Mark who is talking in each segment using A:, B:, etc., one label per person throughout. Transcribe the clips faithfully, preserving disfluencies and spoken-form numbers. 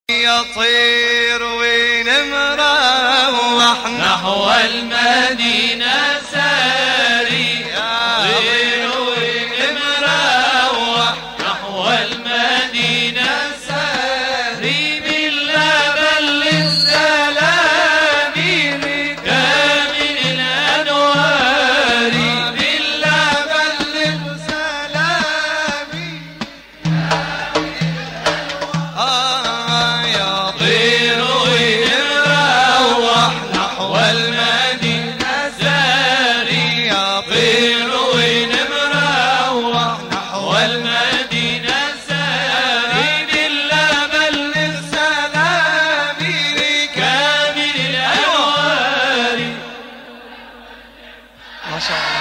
A: يطير ونمروح
B: نحو المدينة ساري، يطير ونمروح نحو المدينة ساري، باللبن للسلام لكامل الأنوار، باللبن للسلام يطير ونمروح نحو المدينة ساري، يطير ونمروح نحو المدينة ساري، باللبن للسلام لكامل الأنوار.
A: ما شاء الله.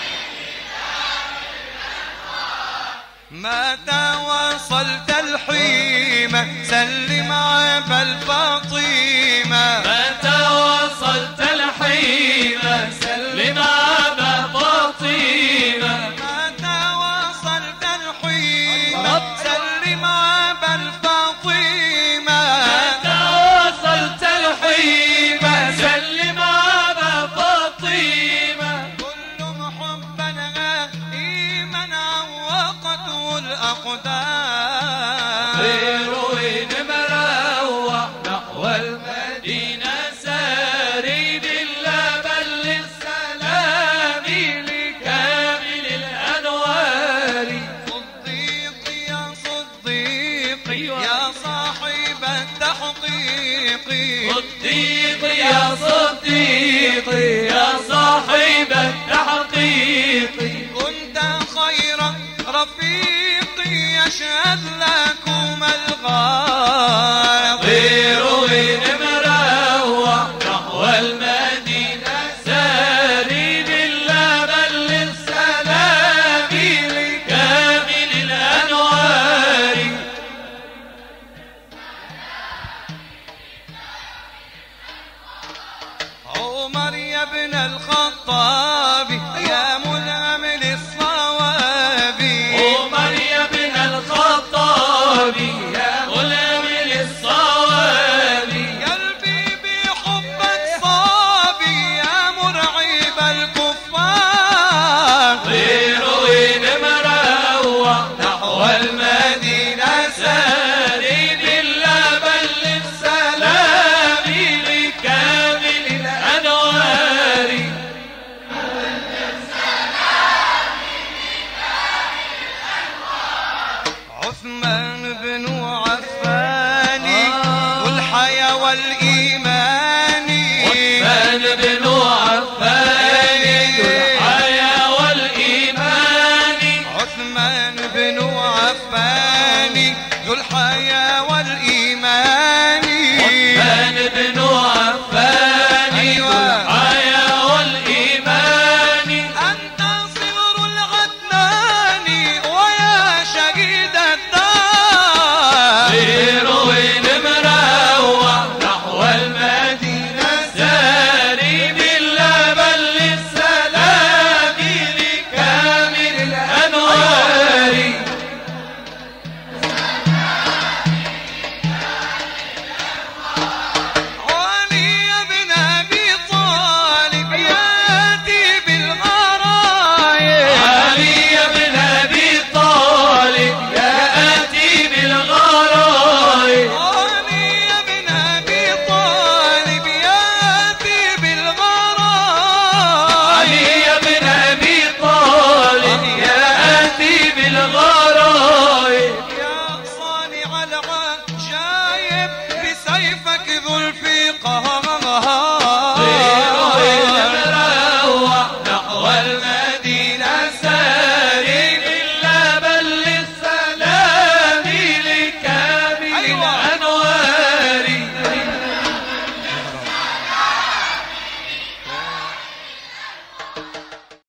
A: متى وصلت الحيمة سلم عبا الفاطمة،
B: متى وصلت الحيمة سلم عبا فاطمة،
A: متى وصلت الحيمة سلم عبا الفاطمة،
B: متى وصلت الحيمة سلم عبا فاطمة،
A: كل محبا غائما عوقته الأقدام،
B: طير ونمروح نحو المدينة ساري، باللبن للسلام لكامل الأنوار.
A: صديق يا صديق يا صاحب التحقيق،
B: صديق يا صديق يا صاحب التحقيق،
A: كنت خير رفيق يشهد لكم الغار.
B: طير ونمروح نحو المدينة ساري، باللبن للسلام لكامل الأنوار.
A: عمر يا ابن الخطاب يا ملهم للصواب،
B: عمر يا ابن الخطاب يا ملهم للصواب،
A: قلبي بحبك صابي يا مرعب الكفار.
B: طير ونمروح نحو المدينة ساري، باللبن للسلام لكامل الأنوار. عثمان بن عفان ذو الحياة والإيمان